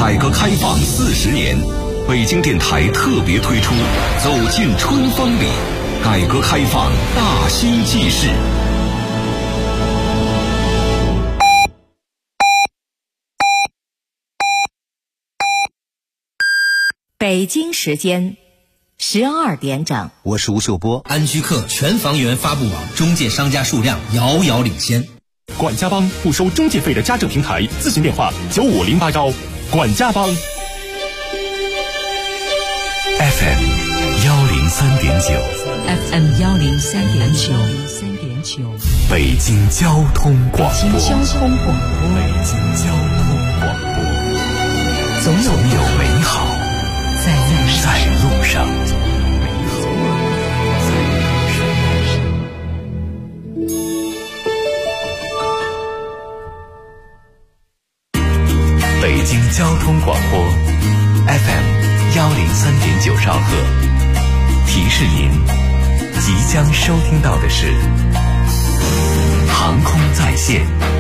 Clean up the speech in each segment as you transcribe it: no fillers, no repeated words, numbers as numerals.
改革开放40年，北京电台特别推出《走进春风里》，改革开放大新纪事。 北京时间12点整， 我是吴秀波。 安居客全房源发布网中介商家数量遥遥领先。 管家帮不收中介费的家政平台，咨询电话95081。管家帮 FM 103.9 FM 103.9， 北京交通广播。 北京交通广播，总有美好在路上。 北京交通广播 FM 103.9兆赫，提示您即将收听到的是航空在线。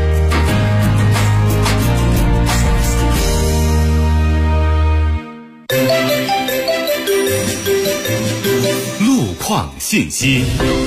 路况信息。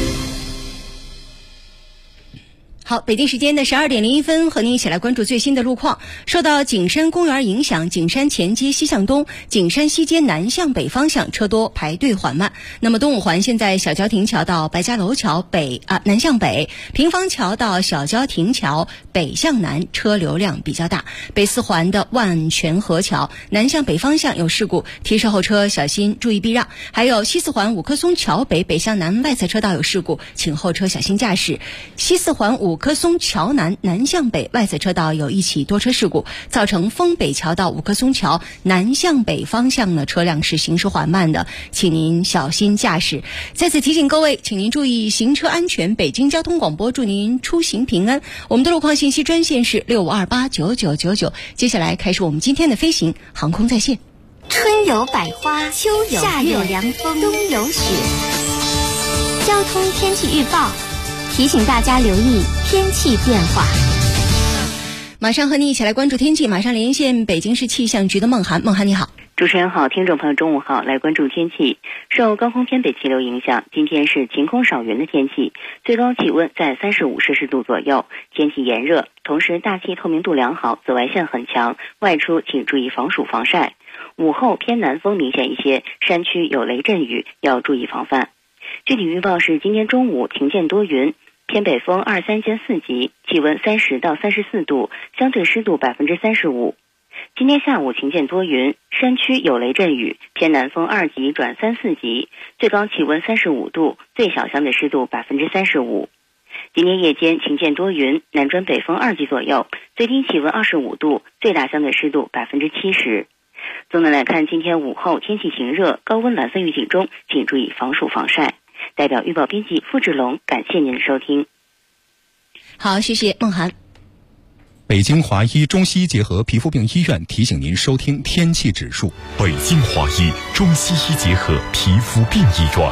好，北京时间的12点01分，和您一起来关注最新的路况。受到景山公园影响，景山前街西向东、景山西街南向北方向车多，排队缓慢。那么东五环现在小交亭桥到白家楼桥南向北，平房桥到小交亭桥北向南车流量比较大。北四环的万泉河桥南向北方向有事故，提示后车小心注意避让。还有西四环五棵松桥北向南外侧车道有事故，请后车小心驾驶。西四环五棵松桥南南向北外侧车道有一起多车事故，造成丰北桥到五棵松桥南向北方向呢车辆是行驶缓慢的，请您小心驾驶。再次提醒各位，请您注意行车安全。北京交通广播祝您出行平安。我们的路况信息专线是65289999。接下来开始我们今天的飞行航空在线。 春有百花，秋有夏有凉风，冬有雪。交通天气预报提醒大家留意天气变化。 马上和你一起来关注天气，马上连线北京市气象局的孟涵。孟涵你好。 主持人好，听众朋友中午好，来关注天气。受高空偏北气流影响，今天是晴空少云的天气，最高气温在35摄氏度左右，天气炎热，同时大气透明度良好，紫外线很强，外出请注意防暑防晒。午后偏南风明显一些，山区有雷阵雨，要注意防范。具体预报是今天中午晴间多云，偏北风2、3间4级，气温30到34度，相对湿度35%。今天下午晴间多云，山区有雷阵雨，偏南风2级转3、4级，最高气温35度，最小相对湿度35%。今天夜间晴间多云，南转北风2级左右，最低气温25度，最大相对湿度70%。总的来看，今天午后天气晴热，高温蓝色预警中，请注意防暑防晒。代表预报编辑付志龙，感谢您的收听。 好，谢谢孟涵。 北京华医中西医结合皮肤病医院提醒您收听天气指数。 北京华医中西医结合皮肤病医院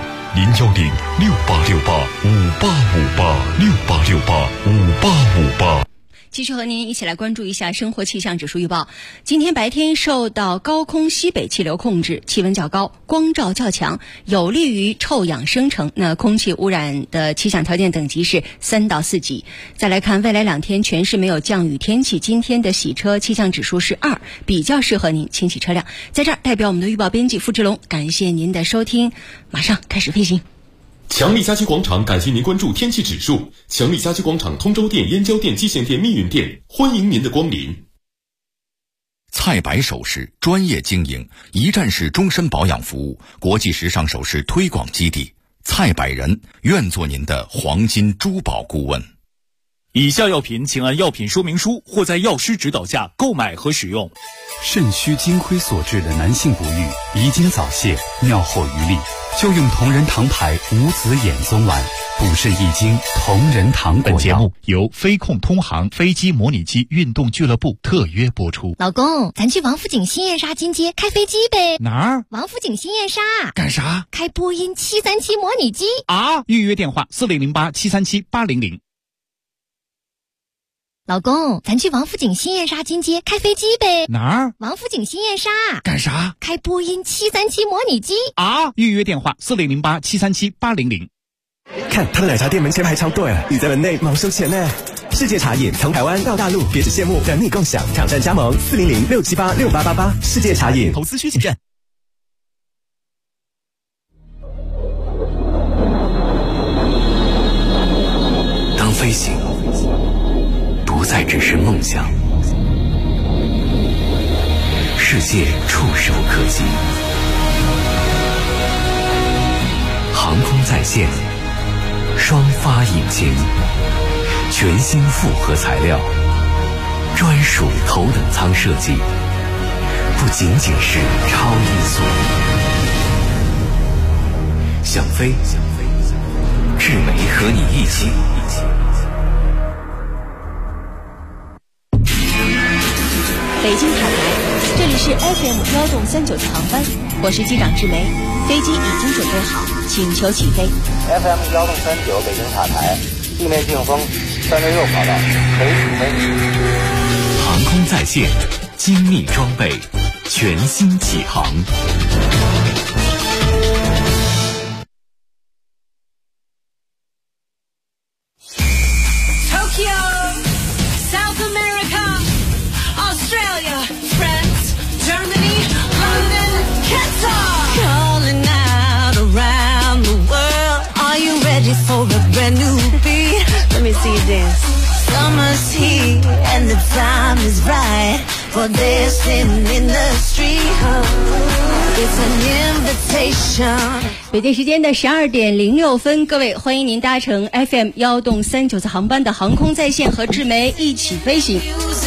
，0868585858，68585858。 继续和您一起来关注一下生活气象指数预报。今天白天受到高空西北气流控制，气温较高，光照较强，有利于臭氧生成。那空气污染的气象条件等级是3到4级。再来看未来2天全市没有降雨天气，今天的洗车气象指数是2，比较适合您清洗车辆。在这儿代表我们的预报编辑付志龙，感谢您的收听，马上开始飞行。 强力家居广场感谢您关注天气指数。强力家居广场通州店、燕郊店、蓟县店、密云店，欢迎您的光临。 蔡白首饰专业经营，一站式终身保养服务，国际时尚首饰推广基地。蔡百人愿做您的黄金珠宝顾问。 以下药品请按药品说明书或在药师指导下购买和使用。 肾虚金亏所致的男性不育、遗精早泄、尿后余力，就用同仁堂牌无子衍宗丸，补肾益精同仁堂果药。 本节目由飞控通航飞机模拟机运动俱乐部特约播出。 老公，咱去王府井新燕莎金街开飞机呗？ 哪儿？ 王府井新燕莎。 干啥？ 开波音737模拟机啊！预约电话4008-737-800。 老公，咱去王府井新燕莎金街开飞机呗。 哪儿？ 王府井新燕莎。 干啥？ 开波音737模拟机啊！预约电话4008-737-800。 看他的奶茶店门前排超队，你在门内忙收钱呢。世界茶饮从台湾到大陆，别只羡慕，等你共享。抢占加盟400-678-6888。世界茶饮。 投资需谨慎。 当飞行不再只是梦想，世界触手可及。航空在线，双发引擎，全新复合材料，专属头等舱设计，不仅仅是超音速。想飞，智美和你一起。 北京塔台，这里是 FM1.39次航班，我是机长志梅，飞机已经准备好，请求起飞。 FM1.39北京塔台，地面净风366跑道，可以起飞。 航空在线，精密装备，全新起航。 For a brand new beat, let me see you dance. Summer's here and the time is right for dancing in the street. It's an invitation. 北京时间的12点06分，各位欢迎您搭乘 FM1.39次航班的航空在线和志梅一起飞行。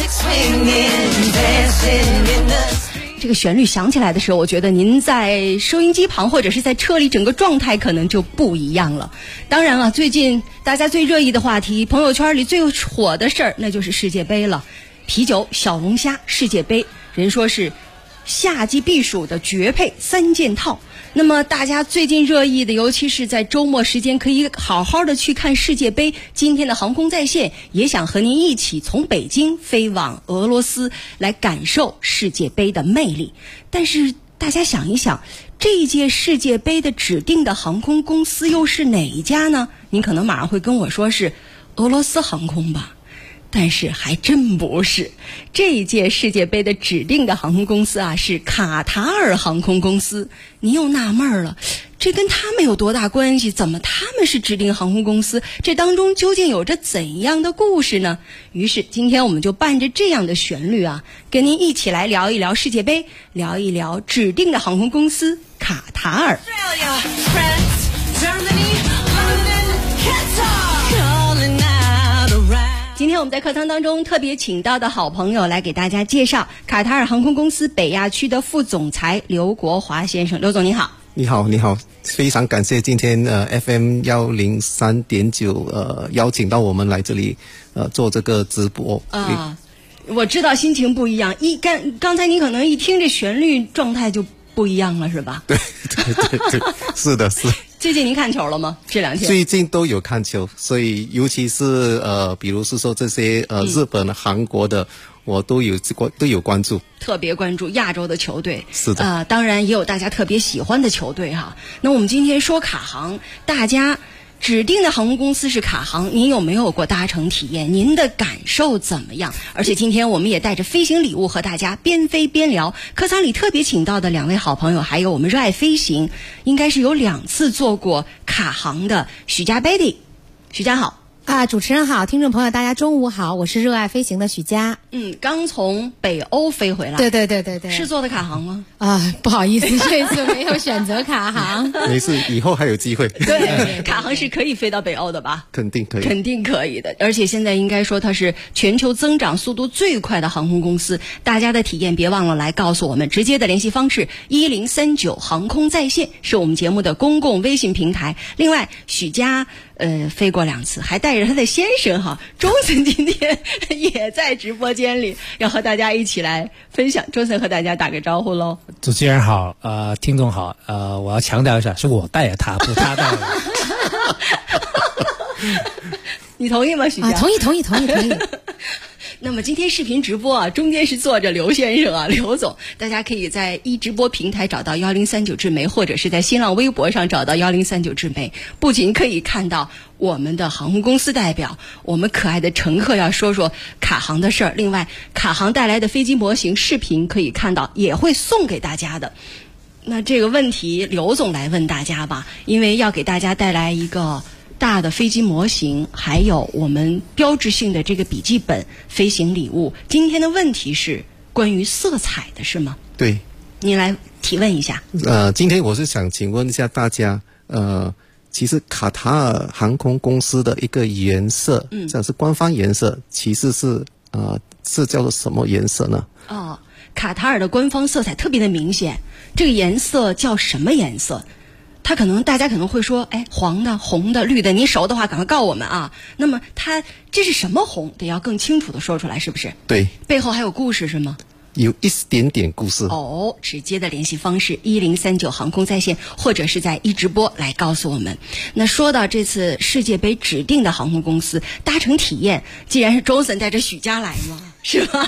这个旋律响起来的时候，我觉得您在收音机旁或者是在车里，整个状态可能就不一样了。当然了，最近大家最热议的话题，朋友圈里最火的事儿，那就是世界杯了。啤酒、小龙虾、世界杯，人说是夏季避暑的绝配3件套。那么大家最近热议的，尤其是在周末时间可以好好的去看世界杯，今天的航空在线也想和您一起从北京飞往俄罗斯来感受世界杯的魅力。但是大家想一想，这一届世界杯的指定的航空公司又是哪一家呢？您可能马上会跟我说是俄罗斯航空吧，但是还真不是。这一届世界杯的指定的航空公司啊，是卡塔尔航空公司。您又纳闷了，这跟他们有多大关系？怎么他们是指定航空公司？这当中究竟有着怎样的故事呢？于是今天我们就伴着这样的旋律啊，跟您一起来聊一聊世界杯，聊一聊指定的航空公司卡塔尔。今天我们在课堂当中特别请到的好朋友来给大家介绍卡塔尔航空公司北亚区的副总裁刘国华先生。刘总你好。 你好，你好，非常感谢今天FM103.9邀请到我们来这里做这个直播啊。我知道心情不一样，刚才你可能一听这旋律状态就不一样了，是吧？ 对，是的，是。 最近您看球了吗？这2天最近都有看球，所以尤其是比如是说这些日本、韩国的，我都有关注， 特别关注亚洲的球队。 是的， 当然也有大家特别喜欢的球队哈。那我们今天说卡航，大家指定的航空公司是卡航，您有没有过搭乘体验？您的感受怎么样？而且今天我们也带着飞行礼物和大家边飞边聊。课堂里特别请到的2位好朋友，还有我们热爱飞行，应该是有2次做过卡航的许佳 Betty。许佳好。 主持人好，听众朋友大家中午好，我是热爱飞行的许佳。 刚从北欧飞回来。 对， 是坐的卡航吗？ 不好意思，这次没有选择卡航。 没事，以后还有机会。 对，卡航是可以飞到北欧的吧？ 肯定可以， 肯定可以的。而且现在应该说它是全球增长速度最快的航空公司。大家的体验别忘了来告诉我们，直接的联系方式1039航空在线是我们节目的公共微信平台。另外，许佳飞过2次，还带着他的先生哈，钟森今天也在直播间里，要和大家一起来分享。钟森和大家打个招呼喽。 主持人好，听众好，我要强调一下，是我带着他，不是他带我。 你同意吗，许佳？ 同意。 那么今天视频直播啊，中间是坐着刘先生啊，刘总，大家可以在直播平台找到1039智媒，或者是在新浪微博上找到1039智媒。不仅可以看到我们的航空公司代表，我们可爱的乘客要说说卡航的事儿，另外卡航带来的飞机模型视频可以看到，也会送给大家的。那这个问题刘总来问大家吧，因为要给大家带来一个大的飞机模型，还有我们标志性的这个笔记本飞行礼物。今天的问题是关于色彩的，是吗？ 对， 您来提问一下。 今天我是想请问一下大家，其实卡塔尔航空公司的一个颜色，这是官方颜色，其实是叫做什么颜色呢？ 卡塔尔的官方色彩特别的明显，这个颜色叫什么颜色？大家可能会说，黄的、红的、绿的，您熟的话赶快告诉我们啊。那么这是什么红？得要更清楚的说出来，是不是？ 对， 背后还有故事是吗？ 有一点点故事。 直接的联系方式1039航空在线，或者是在直播来告诉我们。那说到这次世界杯指定的航空公司搭乘体验，既然是周森带着许佳来嘛，是吧？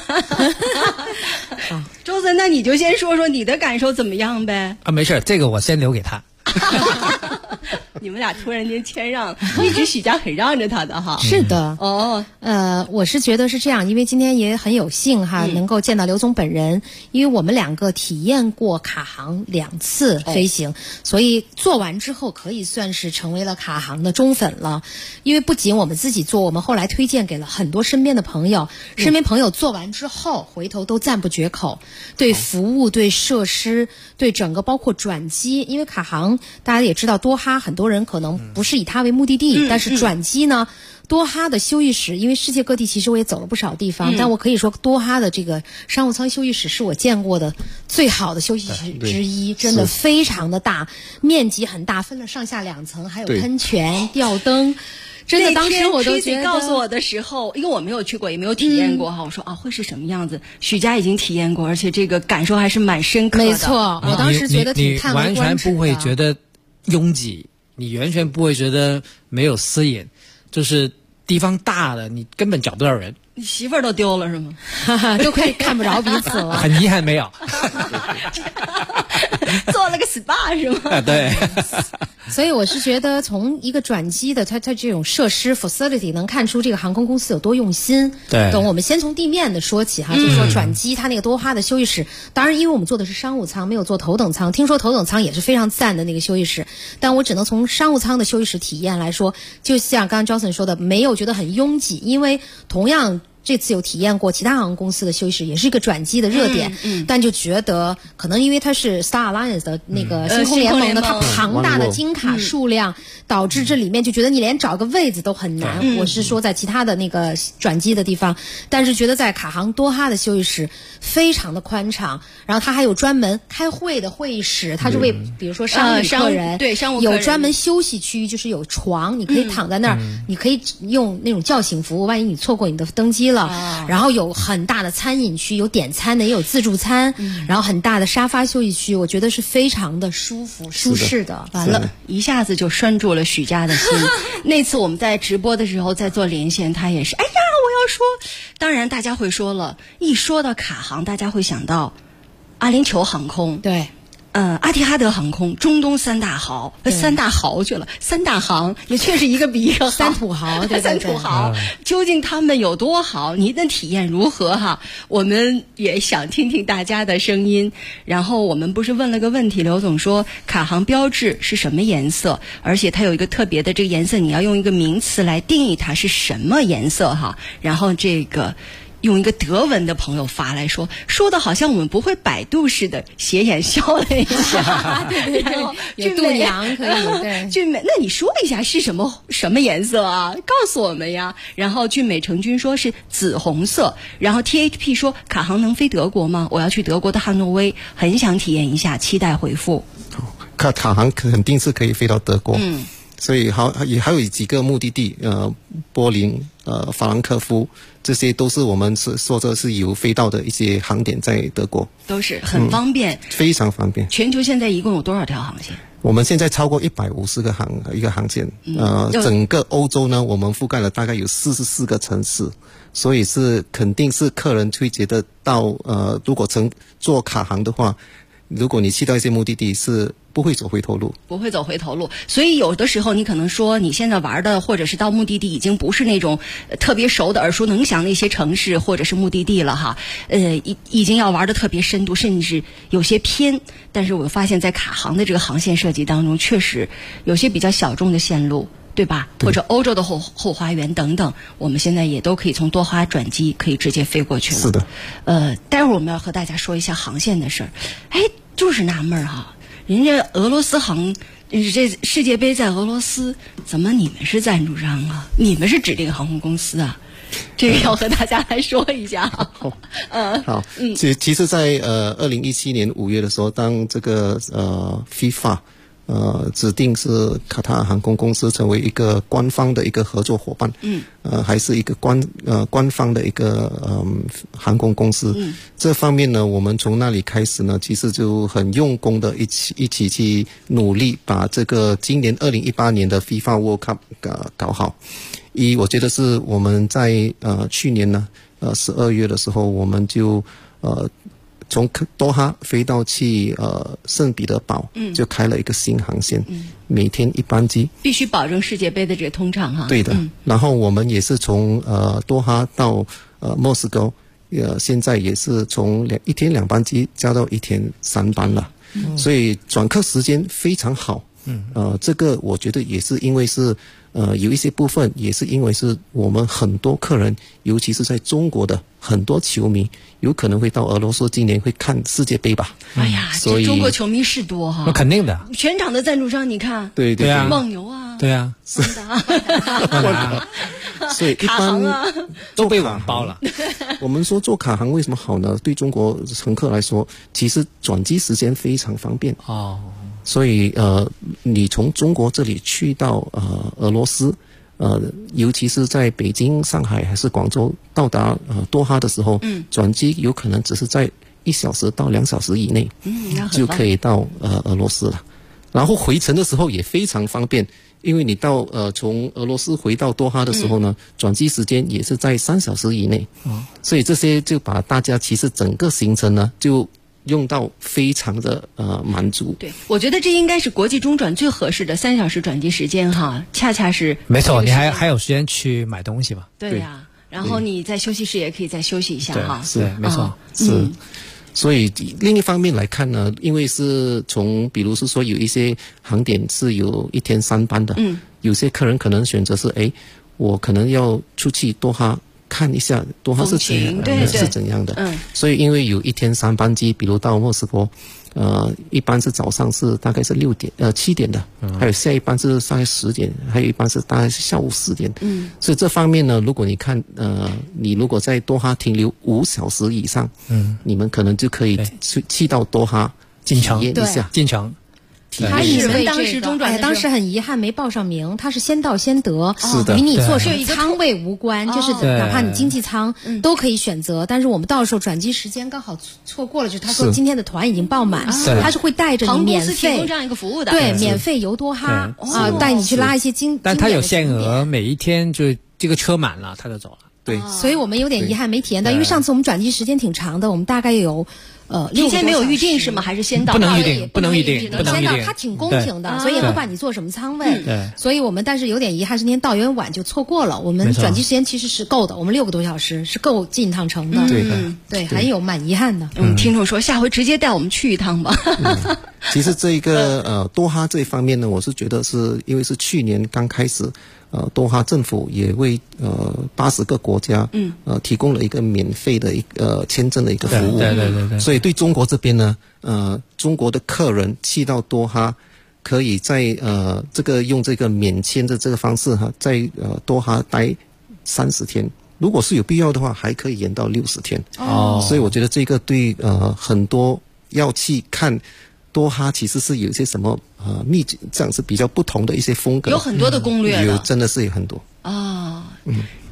周森，那你就先说说你的感受怎么样呗？ 没事，这个我先留给他。 你们俩突然间谦让，一直许佳很让着他的哈。 是的，我是觉得是这样，因为今天也很有幸哈，能够见到刘总本人，因为我们两个体验过卡航2次飞行，所以做完之后可以算是成为了卡航的忠粉了。因为不仅我们自己做，我们后来推荐给了很多身边的朋友，身边朋友做完之后回头都赞不绝口，对服务、对设施、对整个包括转机，因为卡航大家也知道多哈很多人可能不是以它为目的地，但是转机呢，多哈的休息室，因为世界各地其实我也走了不少地方，但我可以说多哈的这个商务舱休息室是我见过的最好的休息室之一，真的非常的大，面积很大，分了上下2层，还有喷泉、吊灯。真的，当时我都觉得， 告诉我的时候，因为我没有去过，也没有体验过哈，我说会是什么样子？许佳已经体验过，而且这个感受还是蛮深刻的。 没错，我当时觉得挺叹为观止的。 你完全不会觉得拥挤，你完全不会觉得没有私隐，就是地方大了，你根本找不到人。 你媳妇儿都丢了是吗？ 都快看不着彼此了。 很遗憾没有。 做了个 SPA 是吗？ 对。 所以我是觉得从一个转机的它这种设施 facility 能看出这个航空公司有多用心。 对。 等我们先从地面的说起哈，就是说转机它那个多哈的休息室，当然因为我们坐的是商务舱，没有坐头等舱，听说头等舱也是非常赞的那个休息室，但我只能从商务舱的休息室体验来说，就像刚刚 Johnson 说的，没有觉得很拥挤，因为同样这次有体验过其他航空公司的休息室，也是一个转机的热点，但就觉得可能因为它是 Star Alliance 的那个星空联盟的，它庞大的金卡数量，导致这里面就觉得你连找个位子都很难。我是说在其他的那个转机的地方，但是觉得在卡航多哈的休息室非常的宽敞，然后它还有专门开会的会议室，它是为比如说商务客人， 对商务客人有专门休息区，就是有床，你可以躺在那儿，你可以用那种叫醒服务，万一你错过你的登机了。然后有很大的餐饮区，有点餐的也有自助餐，然后很大的沙发休息区，我觉得是非常的舒服舒适的。 完了，一下子就拴住了许佳的心。那次我们在直播的时候在做连线，他也是，我要说，当然大家会说了，一说到卡航，大家会想到阿联酋航空， 对。 阿提哈德航空、中东三大航去了，三大航也确实一个比一个好， 三土豪，对三土豪，究竟他们有多好？您的体验如何哈？我们也想听听大家的声音。然后我们不是问了个问题，刘总说卡航标志是什么颜色，而且它有一个特别的这个颜色，你要用一个名词来定义它是什么颜色哈。然后这个。用一个德文的朋友发来说的好像我们不会百度似的，斜眼笑了一下。 对，有度娘可以。对， 俊美，那你说一下是什么颜色啊？告诉我们呀。然后俊美成军说是紫红色。然后 THP 说卡航能飞德国吗？我要去德国的汉诺威，很想体验一下，期待回复。 卡航肯定是可以飞到德国。所以还有几个目的地，柏林、 法兰克福，这些都是我们说的是有飞到的一些航点在德国， 都是很方便， 非常方便。 全球现在一共有多少条航线？ 我们现在超过150个航线，整个欧洲呢，我们覆盖了大概有44个城市，所以是肯定是客人会觉得到如果做卡航的话，如果你去到一些目的地是不会走回头路， 不会走回头路。所以有的时候你可能说你现在玩的或者是到目的地已经不是那种特别熟的耳熟能详的一些城市或者是目的地了哈，已经要玩的特别深度，甚至有些偏。但是我发现在卡航的这个航线设计当中，确实有些比较小众的线路，对吧？或者欧洲的后花园等等，我们现在也都可以从多哈转机，可以直接飞过去了。 是的。 待会儿我们要和大家说一下航线的事儿。就是纳闷哈，人家俄罗斯这世界杯在俄罗斯，怎么你们是赞助商啊？你们是指定航空公司啊？这个要和大家来说一下。 好，其实在2017年5月的时候，当这个FIFA指定是卡塔尔航空公司成为一个官方的一个合作伙伴，还是一个官方的一个航空公司，这方面呢，我们从那里开始呢，其实就很用功的一起去努力，把这个今年2018年的 FIFA World Cup 搞好。我觉得是我们在去年呢12月的时候，我们就从多哈飞到去圣彼得堡，就开了一个新航线，每天1班机， 必须保证世界杯的这个通畅哈。 对的。然后我们也是从多哈到莫斯科，现在也是从1天2班机加到1天3班了，所以转客时间非常好。这个我觉得也是因为是有一些部分也是因为是我们很多客人，尤其是在中国的很多球迷，有可能会到俄罗斯今年会看世界杯吧。 哎呀，所以中国球迷是多哈。 那肯定的。 全场的赞助商你看， 对啊， 蒙牛啊， 对啊， 是的。所以一般都被网包了。 我们说做卡航为什么好呢？对中国乘客来说，其实转机时间非常方便。所以你从中国这里去到俄罗斯，尤其是在北京、上海还是广州到达多哈的时候，转机有可能只是在1小时到2小时以内，就可以到俄罗斯了。然后回程的时候也非常方便，因为你到从俄罗斯回到多哈的时候呢，转机时间也是在3小时以内。所以这些就把大家其实整个行程呢就用到非常的满足。 对，我觉得这应该是国际中转最合适的3小时转机时间哈，恰恰是没错，你还有时间去买东西吧？ 对呀，然后你在休息室也可以再休息一下哈。 是没错， 是。所以另一方面来看呢，因为是从比如是说有一些航点是有1天3班的，有些客人可能选择是我可能要出去多哈看一下多哈是怎样的，所以因为有1天3班机，比如到莫斯科，一般是早上是大概是7点的，还有下一班是大概10点，还有一班是大概是下午4点。所以这方面呢，如果你看你如果在多哈停留5小时以上，你们可能就可以去到多哈体验一下进城。 他是为当时中转，当时很遗憾没报上名，他是先到先得，与你坐什么舱位无关，就是哪怕你经济舱都可以选择。但是我们到时候转机时间刚好错过了，就是他说今天的团已经爆满，他是会带着你免费提供这样一个服务的， 对，免费游多哈带你去拉一些但他有限额，每一天就这个车满了他就走了。 对， 所以我们有点遗憾没体验到，因为上次我们转机时间挺长的，我们大概有提前没有预定是吗？还是先到？ 不能预定，不能预定， 先到，它挺公平的，所以也不管你坐什么舱位。所以我们但是有点遗憾，是那天到有点晚就错过了。我们转机时间其实是够的，我们6个多小时是够进一趟城的。对，还有蛮遗憾的。 听众说下回直接带我们去一趟吧。 其实这个多哈这一方面呢，我是觉得是因为是去年刚开始。多哈政府也为80个国家提供了一个免费的一个签证的一个服务， 对， 所以对中国这边呢，中国的客人去到多哈，可以在用这个免签的这个方式在多哈待30天，如果是有必要的话，还可以延到60天。所以我觉得这个对很多要去看多哈其实是有一些什么秘籍，这样是比较不同的一些风格， 有很多的攻略真的是有很多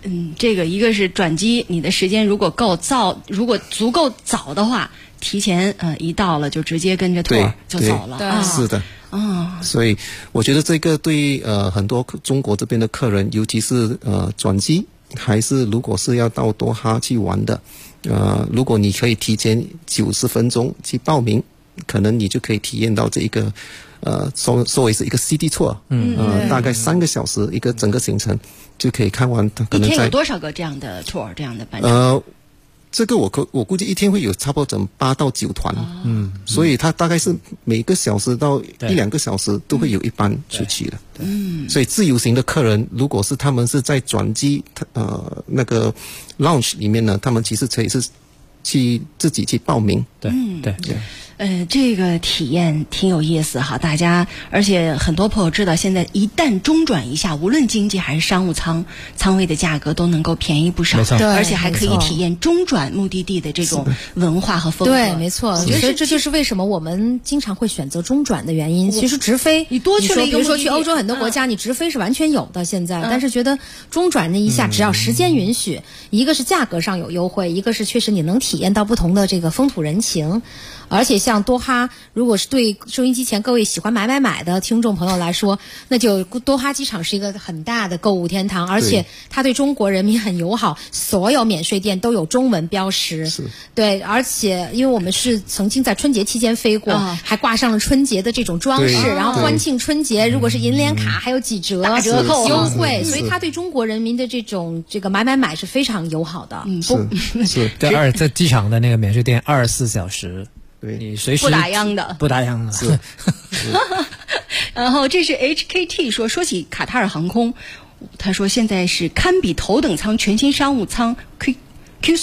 这个一个是转机，你的时间如果足够早的话，提前一到了就直接跟着托就走了。 是的。所以我觉得这个对很多中国这边的客人，尤其是转机还是如果是要到多哈去玩的，如果你可以提前90分钟去报名，可能你就可以体验到这一个作为是一个 city tour， 大概3个小时一个整个行程就可以看完。可能一天有多少个这样的 tour 这样的班程？ 这个我估计一天会有差不多整8到9团，所以它大概是每个小时到1-2个小时都会有一班出去的。所以自由行的客人，如果是他们是在转机那个 lounge 里面呢，他们其实可以是去自己去报名。 对。 这个体验挺有意思哈，大家，而且很多朋友知道，现在一旦中转一下，无论经济还是商务舱位的价格都能够便宜不少，而且还可以体验中转目的地的这种文化和风格。 对，没错，所以这就是为什么我们经常会选择中转的原因。其实直飞， 你多去了一个， 比如说去欧洲很多国家，你直飞是完全有的现在，但是觉得中转那一下，只要时间允许，一个是价格上有优惠，一个是确实你能体验到不同的这个风土人情。而且像多哈，如果是对收音机前各位喜欢买的听众朋友来说，那就多哈机场是一个很大的购物天堂，而且它对中国人民很友好，所有免税店都有中文标识。对，而且因为我们是曾经在春节期间飞过，还挂上了春节的这种装饰，然后欢庆春节，如果是银联卡还有几折打折扣优惠，所以它对中国人民的这个买是非常友好的。 是。 对，在机场的那个免税店24小时。对，你随时不打烊的， 是。 然后这是 HKT 说起卡塔尔航空，他说现在是堪比头等舱全新商务舱 Q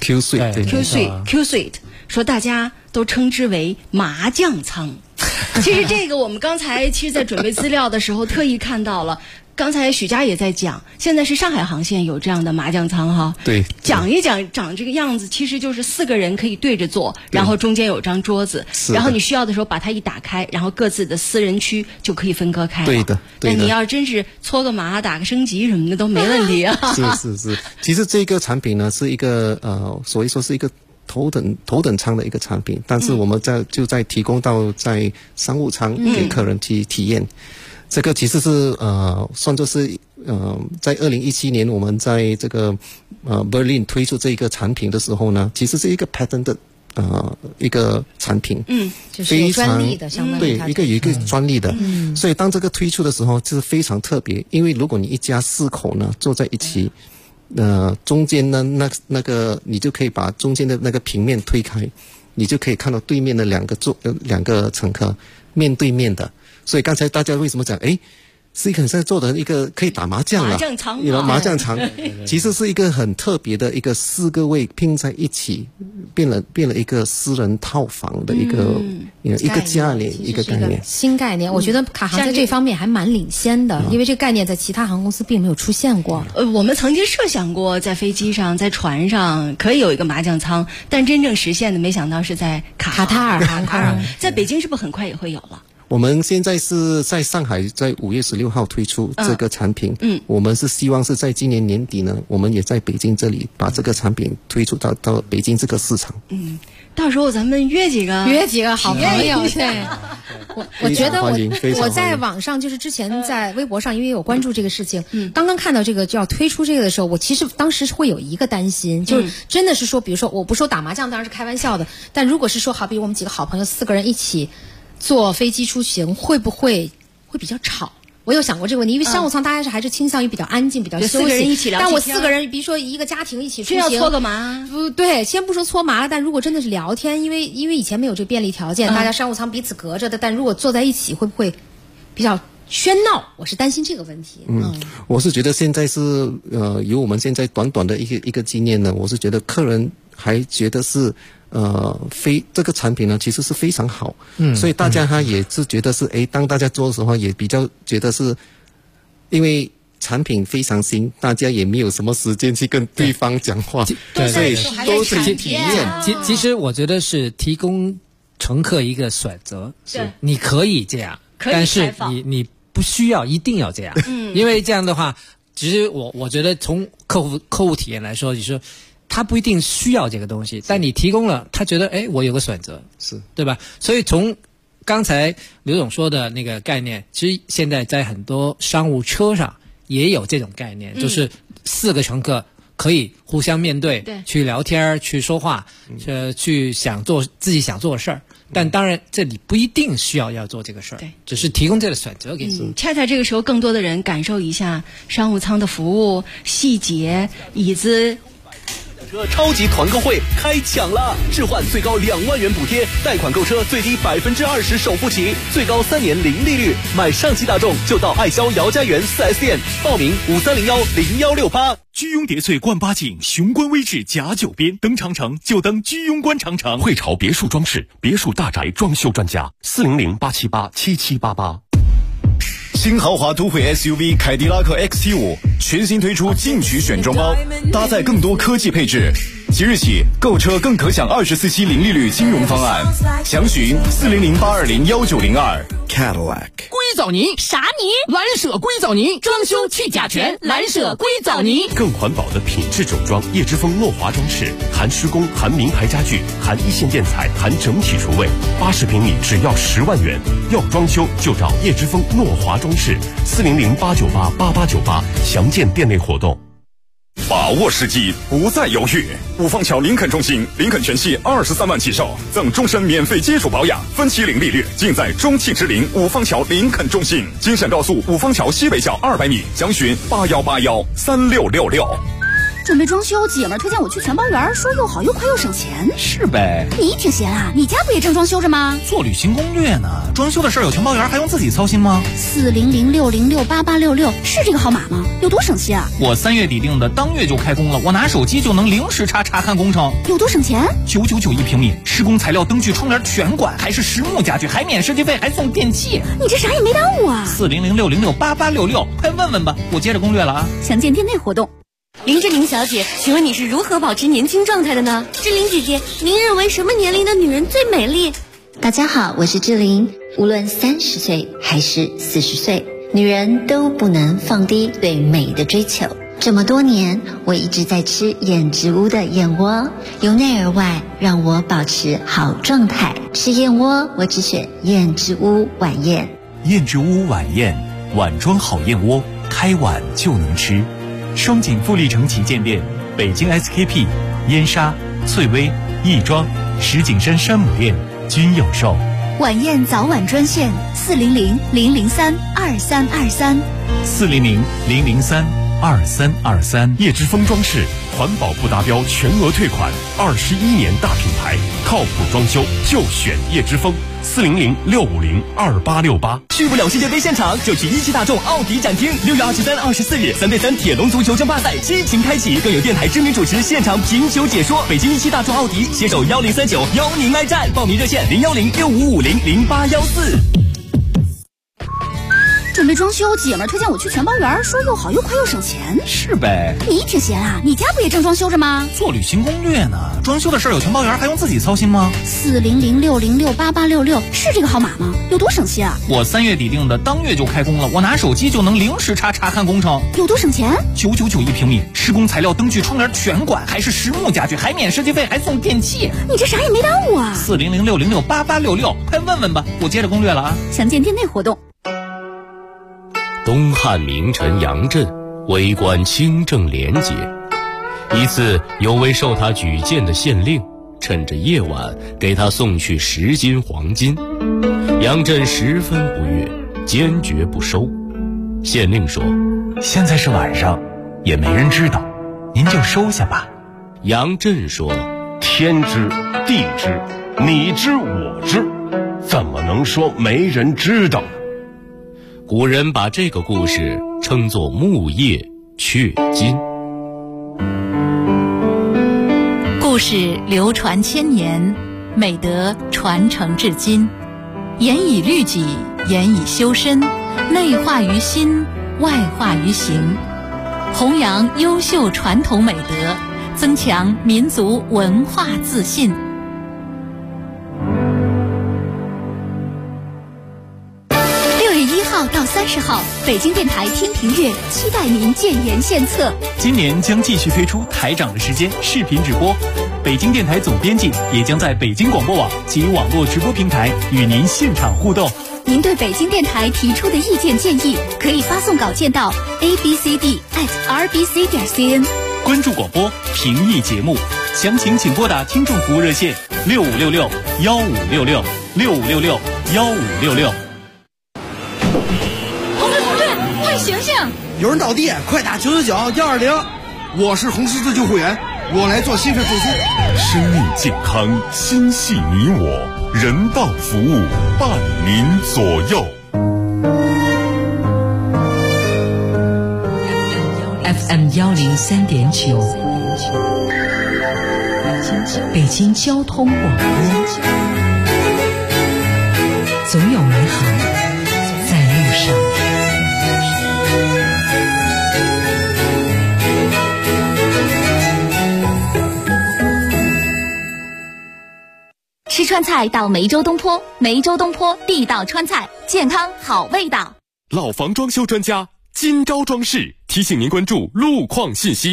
Suite， 说大家都称之为麻将舱。其实这个我们刚才在准备资料的时候特意看到了。刚才许佳也在讲，现在是上海航线有这样的麻将舱哈。 对， 讲一讲长这个样子，其实就是4个人可以对着坐，然后中间有张桌子，然后你需要的时候把它一打开，然后各自的私人区就可以分割开了。 对的。 那你要真是搓个麻、打个升级什么的都没问题啊。 是。其实这个产品呢是一个所以说是一个头等舱的一个产品，但是我们就在提供到在商务舱给客人去体验。这个其实是算作是在2017年我们在这个Berlin 推出这个产品的时候呢，其实是一个 patent 的一个产品， 就是有专利的，相当于对有一个专利的，所以当这个推出的时候就是非常特别，因为如果你一家4口呢坐在一起，中间呢那个你就可以把中间的那个平面推开，你就可以看到对面的两个乘客面对面的。所以刚才大家为什么讲，是一个现在做的一个可以打麻将了，麻将场，其实是一个很特别的一个4个位拼在一起，变了一个私人套房的一个概念，一个概念， 新概念。我觉得卡航在这方面还蛮领先的，因为这个概念在其他航空公司并没有出现过。 我们曾经设想过在飞机上、在船上可以有一个麻将舱，但真正实现的没想到是在卡塔尔航空，在北京是不是很快也会有了？ 我们现在是在上海，在5月16号推出这个产品。我们是希望是在今年年底呢，我们也在北京这里把这个产品推出到北京这个市场。 到时候咱们约几个好朋友。对，我觉得我在网上就是之前在微博上，因为有关注这个事情，刚刚看到这个就要推出这个的时候，我其实当时会有一个担心，就是真的是说，比如说我不说打麻将当然是开玩笑的，但如果是说好比我们几个好朋友4个人一起坐飞机出行，会不会比较吵？我有想过这个问题，因为商务舱大家还是倾向于比较安静、比较休息。但我4个人，比如说一个家庭一起出行， 要搓个麻？ 对，先不说搓麻了，但如果真的是聊天，因为以前没有这个便利条件，大家商务舱彼此隔着的，但如果坐在一起，会不会比较喧闹？我是担心这个问题。 我是觉得现在是有我们现在短短的一个经验呢，我是觉得客人还觉得是。这个产品呢其实是非常好，所以大家他也是觉得是当大家做的时候也比较觉得是，因为产品非常新，大家也没有什么时间去跟对方讲话，所以都是体验。 其实我觉得是提供乘客一个选择，你可以这样，但是你不需要一定要这样，因为这样的话其实我觉得从客户体验来说，你说他不一定需要这个东西，但你提供了，他觉得我有个选择， 是对吧？所以从刚才刘总说的那个概念，其实现在在很多商务车上也有这种概念，就是4个乘客可以互相面对，去聊天、去说话，去做自己想做的事儿。但当然，这里不一定需要做这个事儿，只是提供这个选择给你。 恰恰这个时候，更多的人感受一下商务舱的服务细节、椅子。 车超级团购会开抢了！置换最高2万元补贴，贷款购车最低20%首付起，最高3年零利率。买上汽大众就到爱销姚家园4S店报名53010168。 居庸叠翠冠八景，雄关威志甲9边，登长城就登居庸关长城。 汇潮别墅装饰，别墅大宅装修专家，400-878-7788。 新豪华都会 SUV 凯迪拉克 XT5 全新推出进取选装包，搭载更多科技配置。即日起购车更可享24期零利率金融方案，详询400-820-1902。 Cadillac 硅藻泥啥泥？蓝舍硅藻泥，装修去甲醛，蓝舍硅藻泥。 更环保的品质整装，叶之峰诺华装饰，含施工，含名牌家具，含一线建材，含整体厨卫，80平米只要10万元。要装修就找叶之峰诺华装饰，400-898-8898，详见店内活动。 把握时机，不再犹豫。五方桥林肯中心，林肯全系23万起售，赠终身免费基础保养，分期零利率，尽在中汽之林五方桥林肯中心。京沈高速五方桥西北角200米，详询81813666。 准备装修，姐们儿推荐我去全包园，说又好又快又省钱。 是呗， 你挺闲啊，你家不也正装修着吗？ 做旅行攻略呢，装修的事儿有全包园，还用自己操心吗 ？400606866是这个号码吗？有多省心啊？ 我3月底订的，当月就开工了，我拿手机就能零时查看工程。 有多省钱 ？999一平米，施工材料、灯具、窗帘全管，还是实木家具，还免设计费，还送电器。 你这啥也没耽误啊 ！40060688866，快问问吧，我接着攻略了啊！ 详见店内活动。 林志玲小姐，请问你是如何保持年轻状态的呢？志玲姐姐，您认为什么年龄的女人最美丽？ 大家好，我是志玲。无论30岁还是40岁，女人都不能放低对美的追求。这么多年，我一直在吃燕之屋的燕窝，由内而外让我保持好状态。吃燕窝，我只选燕之屋晚宴。 燕之屋晚宴，碗装好燕窝，开碗就能吃。双井富力城旗舰店、北京 SKP、燕莎、翠微、亦庄、石景山山姆店均有售。 晚宴早晚专线400-003-2323 400-003-2323。 叶之峰装饰，环保不达标全额退款，21年大品牌，靠谱装修就选叶之峰。400-650-2868。 去不了世界杯现场，就去一汽大众奥迪展厅。6月23、24日，3对3铁笼足球争霸赛激情开启，更有电台知名主持现场评球解说。北京一汽大众奥迪携手1039邀您来战，报名热线010-6550-0814。 准备装修，姐们儿推荐我去全包园，说又好又快又省钱。 是呗， 你挺闲啊，你家不也正装修着吗？ 做旅行攻略呢，装修的事儿有全包园，还用自己操心吗 ？40060688866是这个号码吗？有多省心啊？ 我3月底订的，当月就开工了，我拿手机就能零时查看工程。 有多省钱 ？999一平米，施工材料、灯具、窗帘全管，还是实木家具，还免设计费，还送电器。 你这啥也没耽误啊 ！400-650-8866，快问问吧，我接着攻略了啊！ 详见店内活动。 东汉名臣杨震为官清正廉洁，一次有位受他举荐的县令趁着夜晚给他送去10斤黄金，杨震十分不悦，坚决不收。县令说：“ 现在是晚上，也没人知道，您就收下吧。” 杨震说：“ 天知地知，你知我知，怎么能说没人知道？” 古人把这个故事称作木叶雀金。 故事流传千年，美德传承至今，严以律己，严以修身，内化于心，外化于行，弘扬优秀传统美德，增强民族文化自信。6月1号号到30号，北京电台天平月期待您建言献策。 今年将继续推出台长的时间视频直播，北京电台总编辑也将在北京广播网及网络直播平台与您现场互动。 您对北京电台提出的意见建议，可以发送稿件到 abcd@rbc.cn。 关注广播，评议节目，详情请拨打听众服务热线6566-1566-6566-1566。 同志，快醒醒！ 有人倒地，快打999-120。我是红十字救护员，我来做心肺复苏。 生命健康，心系你我，人道服务，伴您左右。 FM 103.9，北京交通广播，总有美好在路上。 吃川菜到梅州东坡，梅州东坡地道川菜，健康好味道。 老房装修专家金招装饰提醒您关注路况信息。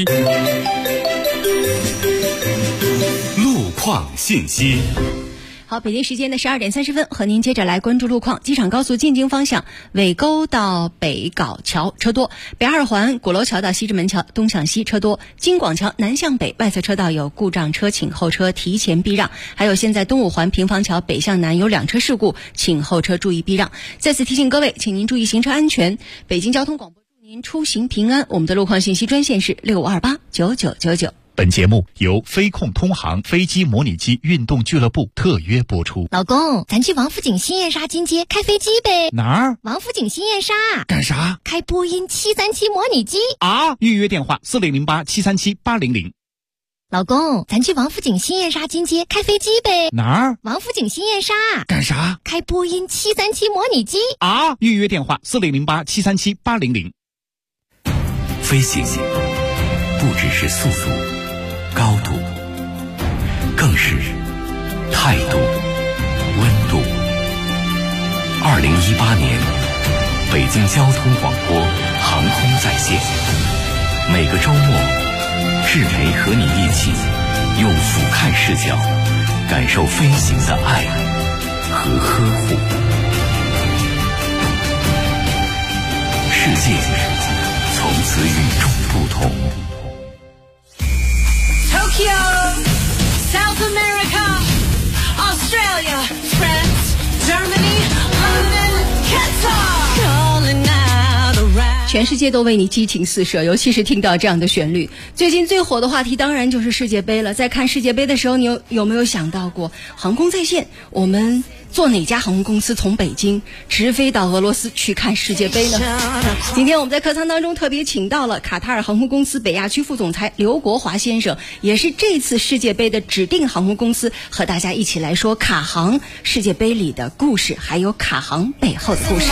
路况信息。 好，北京时间的12点30分，和您接着来关注路况。机场高速进京方向，尾沟到北碘桥车多；北二环鼓楼桥到西直门桥东向西车多；京广桥南向北外侧车道有故障车，请后车提前避让。还有现在东五环平房桥北向南有2车事故，请后车注意避让。再次提醒各位，请您注意行车安全。北京交通广播祝您出行平安。我们的路况信息专线是65289999。 本节目由飞控通航飞机模拟机运动俱乐部特约播出。 老公，咱去王府井新燕莎金街开飞机呗？ 哪儿？ 王府井新燕莎。 干啥？ 开波音737模拟机啊！预约电话4008-737-800。 老公，咱去王府井新燕莎金街开飞机呗？ 哪儿？ 王府井新燕莎。 干啥？ 开波音737模拟机啊！预约电话4008-737-800。 飞行不只是速度、高度，更是态度、温度。2018年，北京交通广播航空在线，每个周末，志培和你一起用俯瞰视角，感受飞行的爱和呵护。世界从此与众不同。 Tokyo, South America, Australia, France, Germany, London, Qatar. Calling out around. 全世界都为你激情四射，尤其是听到这样的旋律。最近最火的话题当然就是世界杯了。在看世界杯的时候，你有没有想到过航空在线？我们坐哪家航空公司从北京直飞到俄罗斯去看世界杯呢？今天我们在客舱当中特别请到了卡塔尔航空公司北亚区副总裁刘国华先生，也是这次世界杯的指定航空公司，和大家一起来说卡航世界杯里的故事，还有卡航背后的故事。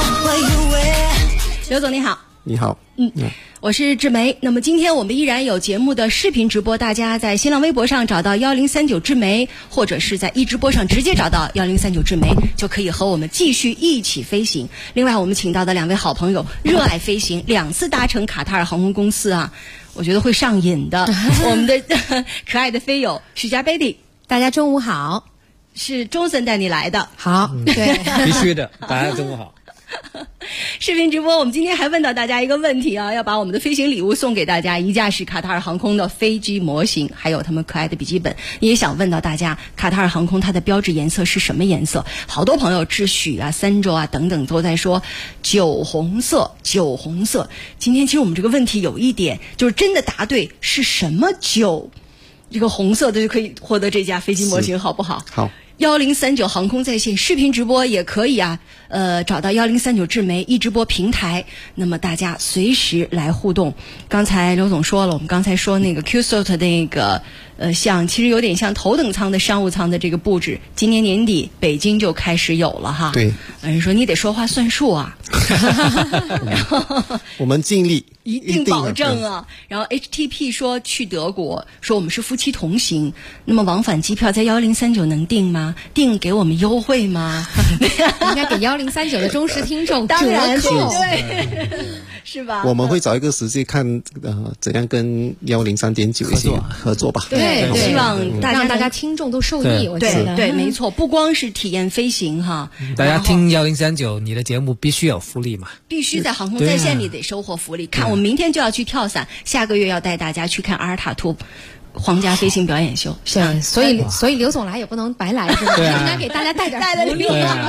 刘总你好。 你好。 我是志梅。那么今天我们依然有节目的视频直播，大家在新浪微博上找到1039志梅，或者是在一直播上直接找到1039志梅，就可以和我们继续一起飞行。另外我们请到的2位好朋友热爱飞行，2次搭乘卡塔尔航空公司啊，我觉得会上瘾的。我们的可爱的飞友许家贝蒂， 大家中午好。 是钟森带你来的。 好，对， 必须的。大家中午好。 视频直播，我们今天还问到大家一个问题啊，要把我们的飞行礼物送给大家，一架是卡塔尔航空的飞机模型，还有他们可爱的笔记本。也想问到大家，卡塔尔航空它的标志颜色是什么颜色？好多朋友志许啊、三周啊等等都在说酒红色。今天其实我们这个问题有一点，就是真的答对是什么酒，这个红色的就可以获得这架飞机模型，好不好？ 好。 1039航空在线视频直播也可以啊，找到1039智媒一直播平台，那么大家随时来互动。刚才刘总说了，我们刚才说那个 QSOT 那个其实有点像头等舱的商务舱的这个布置，今年年底北京就开始有了哈。 对， 人说你得说话算数啊。 我们尽力， 一定保证啊。然后 HTP 说去德国，说我们是夫妻同行，那么往返机票在1039能订吗？订给我们优惠吗？ 应该给1039的忠实听众当然折扣， 对，是吧？ 我们会找一个时间看怎样跟103.9一起合作吧。 对， 希望让大家听众都受益。我觉得对，没错，不光是体验飞行哈， 大家听1039，你的节目必须有福利嘛， 必须在航空在线里得收获福利。看，我们明天就要去跳伞，下个月要带大家去看阿尔塔图皇家飞行表演秀。 对，所以刘总来也不能白来，是吧？应该给大家带点福利。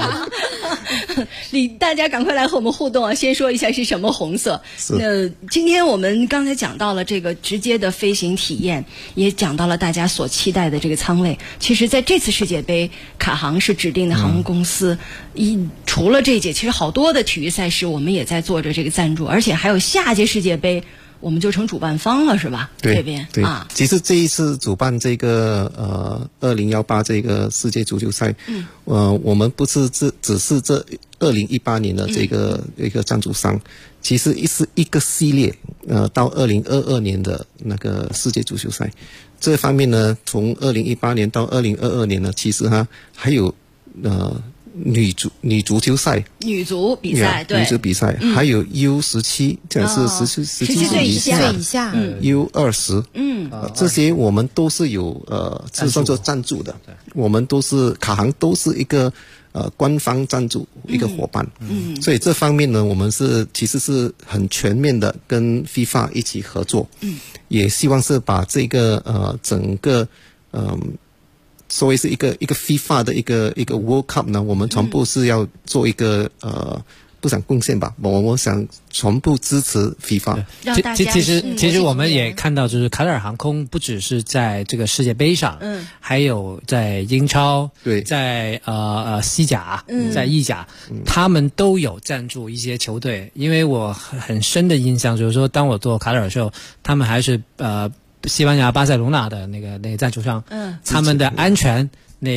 大家赶快来和我们互动啊！先说一下是什么红色。那今天我们刚才讲到了这个直接的飞行体验，也讲到了大家所期待的这个舱类。其实在这次世界杯，卡航是指定的航空公司。除了这届，其实好多的体育赛事我们也在做着这个赞助，而且还有下届世界杯。我们就成主办方了，是吧？ 对， 这边对啊。其实这一次主办这个2018这个世界足球赛，我们不是只是这2018年的这个一个赞助商，其实是一个系列，到2022年的那个世界足球赛。这方面呢，从2018年到2022年呢，其实它还有女足球赛，女足比赛，对，女足比赛，还有 U17， 这是17岁以下，U20，这些我们都是有是算作赞助的，我们都是卡航都是一个官方赞助一个伙伴，所以这方面呢，我们其实是很全面的跟 FIFA 一起合作，也希望是把这个整个作为是一个 FIFA 的一个 World Cup 呢，我们全部是要做一个不想贡献吧，我想全部支持 FIFA。 其实我们也看到，就是卡塔尔航空不只是在这个世界杯上，还有在英超，对，在西甲，在意甲，他们都有赞助一些球队。因为我很深的印象就是说，当我做卡塔尔的时候，他们还是西班牙巴塞罗那的那个赞助商，他们的安全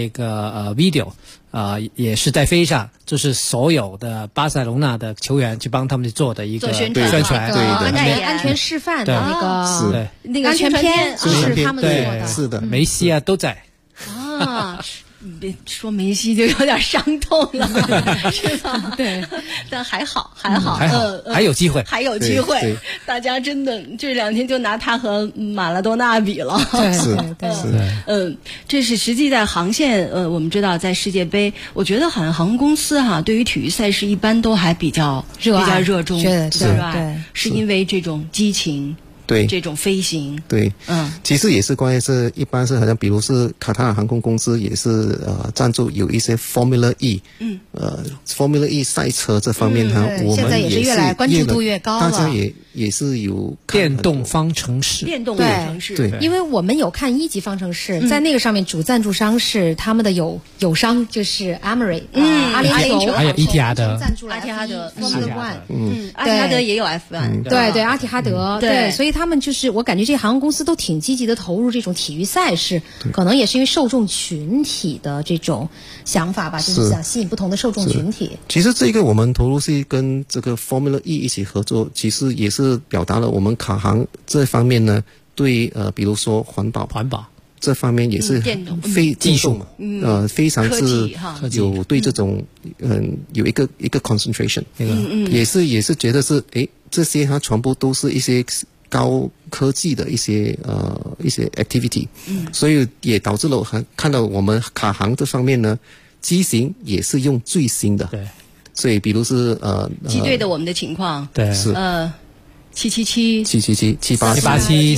video 也是在飞上，就是所有的巴塞罗那的球员去帮他们做的一个宣传，对安全示范的那个安全片是他们做的， 是的， 梅西啊都在啊。别说梅西就有点伤痛了，是吧？对，但还好， 还有机会， 还有机会。大家真的这2天就拿他和马拉多纳比了。 对， 这是实际在航线。我们知道在世界杯，我觉得好像航空公司对于体育赛事一般都还比较热衷，是吧？是因为这种激情。对这种飞行， 对，其实也是关于是一般是好像比如是卡塔尔航空公司也是赞助有一些 Formula E，Formula E 赛车这方面我们现在也是越来关注度越高了， 大家也是有电动方程式， 对， 因为我们有看1级方程式，在那个上面主赞助商是他们的友商，就是 Emirates，阿联酋， 还有伊蒂哈德赞助了阿提哈德 Formula One， 阿提哈德也有 F1， 对，阿提哈德，对，所以他们就是我感觉这些航空公司都挺积极的投入这种体育赛事，可能也是因为受众群体的这种想法吧，就是想吸引不同的受众群体。 其实这个我们投入是跟这个 Formula E 一起合作，其实也是表达了我们卡航这方面呢，对比如说环保这方面也是非技术非常是有对这种有一个 concentration，也是觉得是这些它全部都是一些高科技的一些 activity，所以也导致了看到我们卡航这方面呢，机型也是用最新的，对，所以比如是机队的我们的情况， 对，是 777、 787、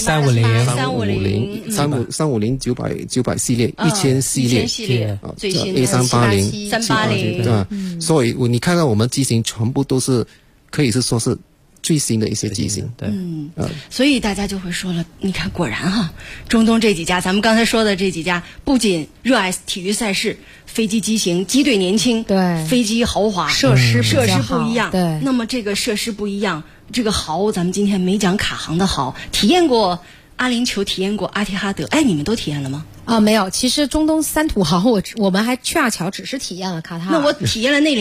350、900系列、1000系列最新的A380、380，所以你看到我们机型全部都是可以是说是最新的一些机型， 对， 所以大家就会说了，你看果然中东这几家，咱们刚才说的这几家，不仅热爱体育赛事，飞机机型，机队年轻， 对， 飞机豪华， 设施不一样， 对， 那么这个设施不一样，这个豪，咱们今天没讲卡航的豪，体验过阿联酋，体验过阿提哈德，你们都体验了吗？ 没有，其实中东3土豪，我们还恰巧只是体验了卡塔尔， 那我体验了那俩。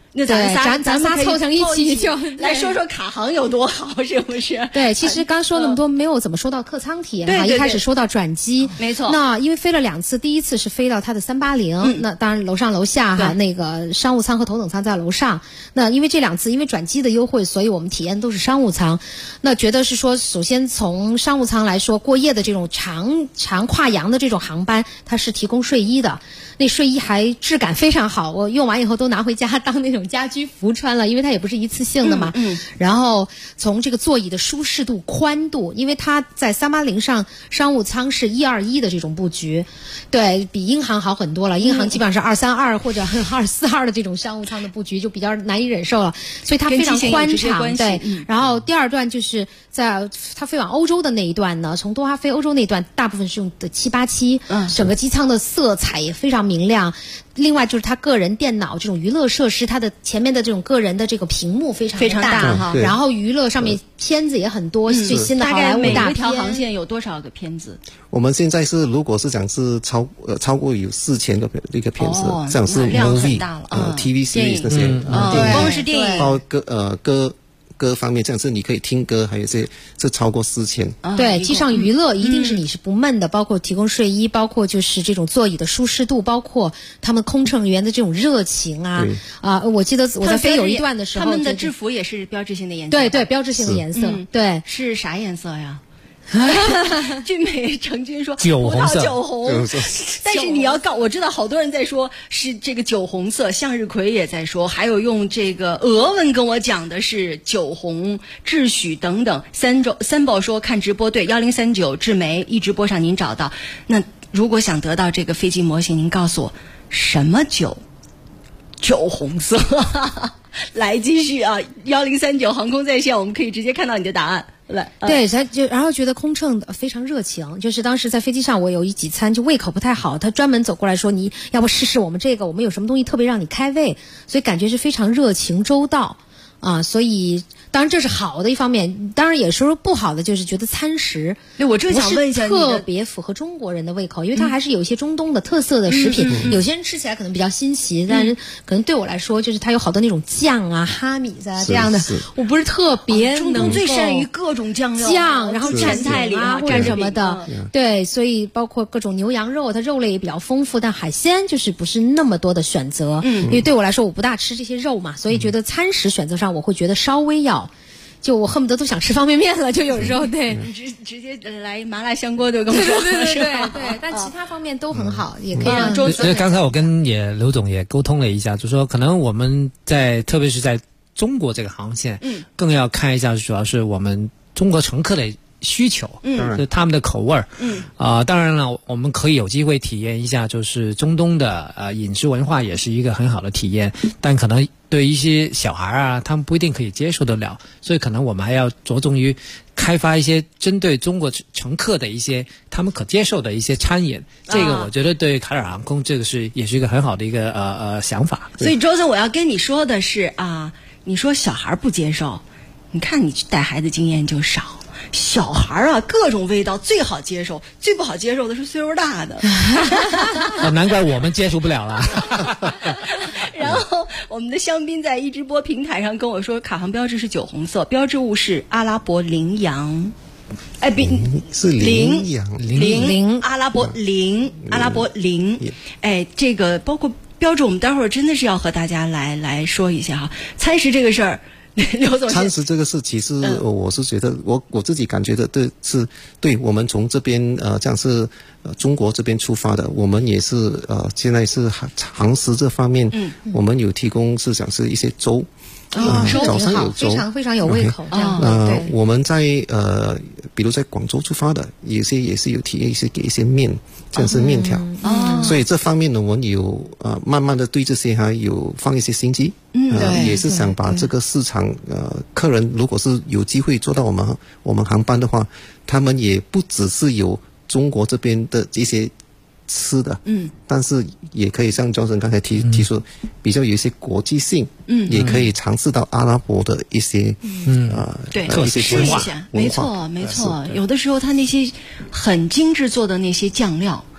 那咱仨凑成一起就来说说卡航有多好，是不是？ 对，其实刚说那么多，没有怎么说到客舱体验哈。一开始说到转机， 没错。 那因为飞了2次，第一次是飞到它的380，那当然楼上楼下哈，那个商务舱和头等舱在楼上。那因为这2次因为转机的优惠，所以我们体验都是商务舱。那觉得是说，首先从商务舱来说，过夜的这种长跨洋的这种航班，它是提供睡衣的。那睡衣还质感非常好，我用完以后都拿回家当那种家居服穿了，因为它也不是一次性的嘛。然后从这个座椅的舒适度、宽度，因为它在380上商务舱是121的这种布局，对比英航好很多了。英航基本上是232或者242的这种商务舱的布局就比较难以忍受了，所以它非常宽敞。对，然后第二段就是在它飞往欧洲的那一段呢，从多哈飞欧洲那一段，大部分是用的787，整个机舱的色彩也非常明亮。另外就是他个人电脑这种娱乐设施，它的前面的这种个人的这个屏幕非常大哈，然后娱乐上面片子也很多，最新的好莱坞大片。大概每一条航线有多少个片子？ 我们现在是如果是讲是超过有4000个一个片子，这样是 movie、TV series 那些， 光是电影， 包括歌方面，这样是你可以听歌，还有一些是超过4000。 对，机上娱乐一定是你是不闷的，包括提供睡衣，包括就是这种座椅的舒适度，包括他们空乘员的这种热情啊。我记得我在飞有一段的时候， 他们的制服也是标志性的颜色。 对，标志性的颜色。对， 是啥颜色呀？俊美成军说酒红色， 酒红。但是你要我知道好多人在说是这个酒红色，向日葵也在说，还有用这个俄文跟我讲的是酒红、智许等等。三宝说看直播，对1039智梅一直播上您找到。那如果想得到这个飞机模型，您告诉我什么酒红色？来继续啊，1039航空在线，我们可以直接看到你的答案。 对，然后觉得空乘非常热情，就是当时在飞机上我有几餐就胃口不太好，他专门走过来说你要不试试我们这个，我们有什么东西特别让你开胃，所以感觉是非常热情周到啊，所以当然这是好的一方面，当然也说不好的就是觉得餐食， 对，我正想问一下你， 特别符合中国人的胃口，因为它还是有一些中东的特色的食品，有些人吃起来可能比较新奇，但是可能对我来说就是它有好多那种酱啊、哈密子啊这样的，我不是特别中东最善于各种酱料， 然后蘸菜里啊蘸什么的，对，所以包括各种牛羊肉，它肉类也比较丰富，但海鲜就是不是那么多的选择，因为对我来说我不大吃这些肉嘛，所以觉得餐食选择上我会觉得稍微要。就我恨不得都想吃方便面了，就有时候对， 直接来麻辣香锅就跟我说， 对，但其他方面都很好，也可以让周。 刚才我跟刘总也沟通了一下，就说可能我们特别是在中国这个航线，更要看一下，主要是我们中国乘客的需求，就是他们的口味儿，当然了，我们可以有机会体验一下，就是中东的饮食文化也是一个很好的体验，但可能对一些小孩啊，他们不一定可以接受得了，所以可能我们还要着重于开发一些针对中国乘客的一些他们可接受的一些餐饮，这个我觉得对卡塔尔航空这个也是一个很好的一个想法。 所以周总，我要跟你说的是啊，你说小孩不接受，你看你带孩子经验就少。小孩啊，各种味道最好接受，最不好接受的是岁数大的。 难怪我们接受不了了。 然后我们的香槟在一直播平台上跟我说，卡航标志是酒红色，标志物是阿拉伯羚羊。 是羚羊， 羚阿拉伯羚，这个包括标志，我们待会儿真的是要和大家来说一下哈。餐食这个事儿。刘总， 餐食这个事，其实我是觉得，我自己感觉的，对我们从这边这样是中国这边出发的，我们也是现在是航食这方面，我们有提供是讲是一些粥。早上有粥， 非常非常有胃口。 我们在比如在广州出发的，有些也是有体验一些给一些面，这样是面条。所以这方面呢，我们有慢慢的对这些还有放一些心机，也是想把这个市场客人如果是有机会坐到我们航班的话，他们也不只是有中国这边的这些吃的，但是也可以像Johnson刚才提出，比较有一些国际性，也可以尝试到阿拉伯的一些， 对， 一些试一下，没错，有的时候他那些很精致做的那些酱料，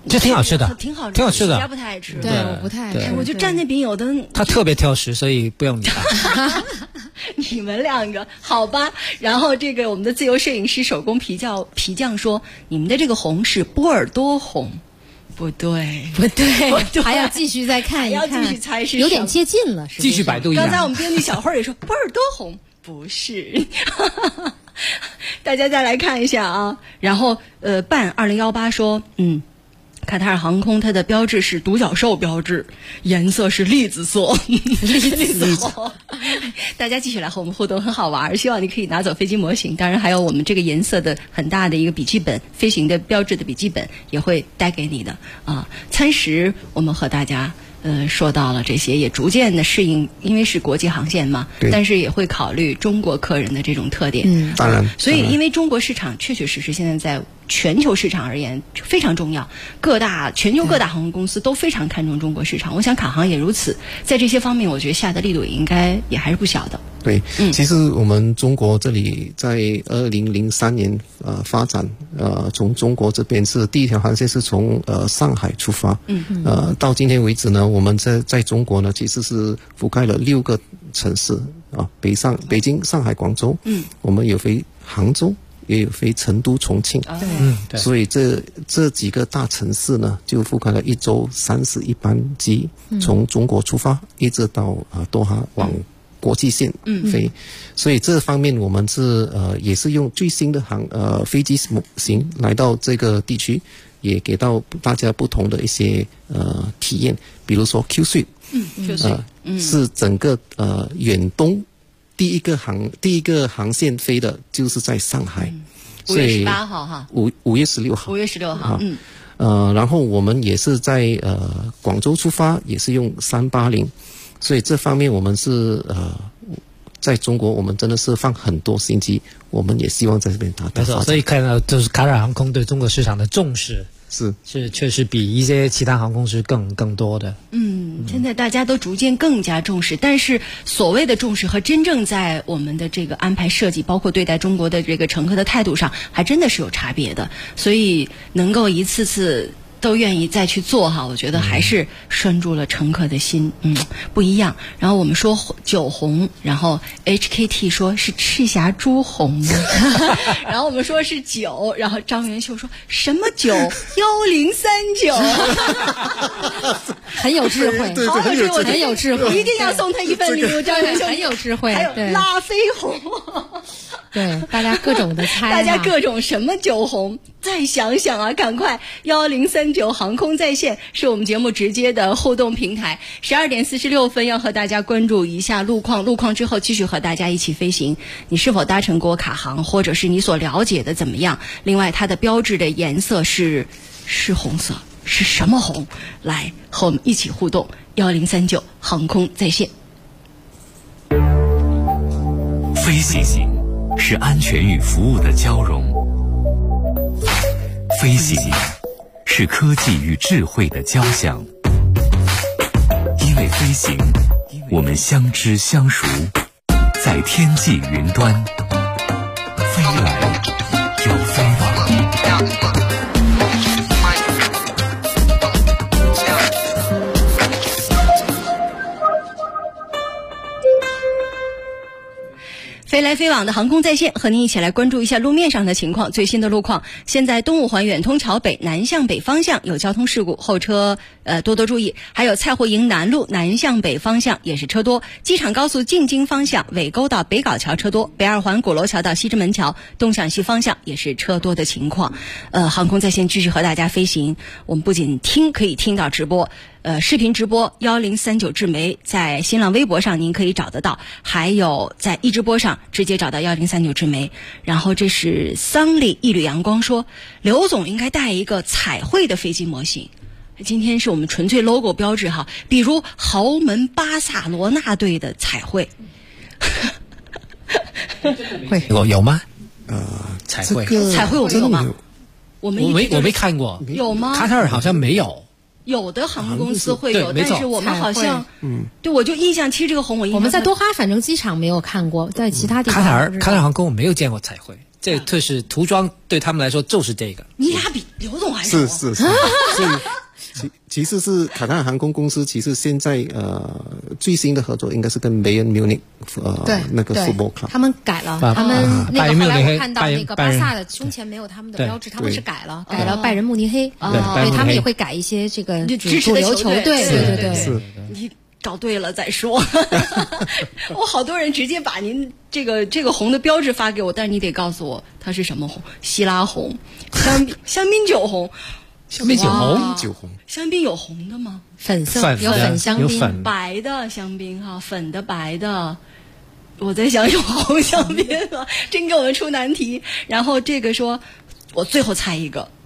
这挺好吃的， 挺好吃， 挺好吃的。 家不太爱吃， 对，我不太爱吃。 我就蘸那饼，有的他特别挑食，所以不用理他。 你们两个好吧？然后这个我们的自由摄影师手工皮匠说，你们的这个红是波尔多红。不对， 还要继续再看一看， 要继续猜是有点接近了。 继续百度一下。 刚才我们编辑小慧也说波尔多红不是，大家再来看一下啊。然后办2018说，卡塔尔航空它的标志是独角兽标志，颜色是栗子色，栗子红。大家继续来和我们互动，很好玩，希望你可以拿走飞机模型，当然还有我们这个颜色的很大的一个笔记本，飞行的标志的笔记本也会带给你的啊。餐食我们和大家说到了这些，也逐渐的适应，因为是国际航线嘛，但是也会考虑中国客人的这种特点。 当然。 所以因为中国市场确确实实现在在全球市场而言非常重要，全球各大航空公司都非常看重中国市场，我想卡航也如此，在这些方面我觉得下的力度也还是不小的。 对，其实我们中国这里在2003年发展，从中国这边是第一条航线是从上海出发，到今天为止呢，我们在中国呢其实是覆盖了6个城市啊，北京、上海、广州，我们有飞杭州，也有飞成都、重庆， 对， 所以这几个大城市呢，就覆盖了1周31班机，从中国出发，一直到多哈往国际线飞，所以这方面我们是也是用最新的飞机模型来到这个地区，也给到大家不同的一些体验，比如说 Q Suite， 是整个远东第一个航线飞的就是在上海 ，5月18号哈 ，5月16号，5 月16号， 然后我们也是在广州出发，也是用380，所以这方面我们是在中国我们真的是放很多心机，我们也希望在这边达到发展。 所以看到就是卡塔尔航空对中国市场的重视是确实比一些其他航空公司更多的。 现在大家都逐渐更加重视，但是所谓的重视和真正在我们的这个安排设计，包括对待中国的这个乘客的态度上，还真的是有差别的。所以能够一次次都愿意再去做哈，我觉得还是拴住了乘客的心，不一样。然后我们说酒红，然后 HKT 说是赤霞珠红，然后我们说是酒，然后张元秀说什么酒？1039， 很有智慧， 对， 很有智慧， 一定要送他一份礼物。张元秀很有智慧， 还有拉菲红。 对，大家各种的猜， 大家各种什么酒红，再想想啊，赶快1039航空在线是我们节目直接的互动平台。12点46分要和大家关注一下路况之后继续和大家一起飞行。你是否搭乘过卡航，或者是你所了解的怎么样？另外，它的标志的颜色是红色，是什么红？来和我们一起互动。1039航空在线。 飞行是安全与服务的交融，飞行是科技与智慧的交响。因为飞行，我们相知相熟，在天际云端，飞来又飞往。 飞来飞往的航空在线，和您一起来关注一下路面上的情况。最新的路况，现在东五环远通桥北南向北方向有交通事故，后车多多注意。还有蔡湖营南路南向北方向也是车多，机场高速进京方向尾沟到北碏桥车多，北二环鼓楼桥到西直门桥东向西方向也是车多的情况。航空在线继续和大家飞行，我们不仅可以听到直播。视频直播1039智媒，在新浪微博上您可以找得到，还有在一直播上直接找到1039智媒。然后这是桑利一缕阳光说，刘总应该带一个彩绘的飞机模型。今天是我们纯粹 logo 标志哈，比如豪门巴萨罗那队的彩绘。 有吗？彩绘我们有吗？我没看过。 有吗？ 卡塔尔好像没有。 有的航空公司会有，但是我们好像，对，我就印象，其实这个红我们在多哈反正机场没有看过，在其他地方。 卡塔尔航空我没有见过彩绘， 这就是涂装对他们来说就是这个。 你俩比刘总还熟。 是，所以其实是卡塔尔航空公司，其实现在最新的合作应该是跟 Bayern Munich 那个 football club， 他们改了，他们那个后来我看到那个巴萨的胸前没有他们的标志，他们是改了拜仁慕尼黑，对，他们也会改一些这个主流球队，对。 你找对了再说。我好多人直接把您这个红的标志发给我，但是你得告诉我它是什么红，希腊红、香槟酒红。 香槟酒红， 香槟有红的吗？ 粉色有粉香槟， 白的香槟哈，粉的白的。我在想有红香槟吗？真给我们出难题。然后这个说，我最后猜一个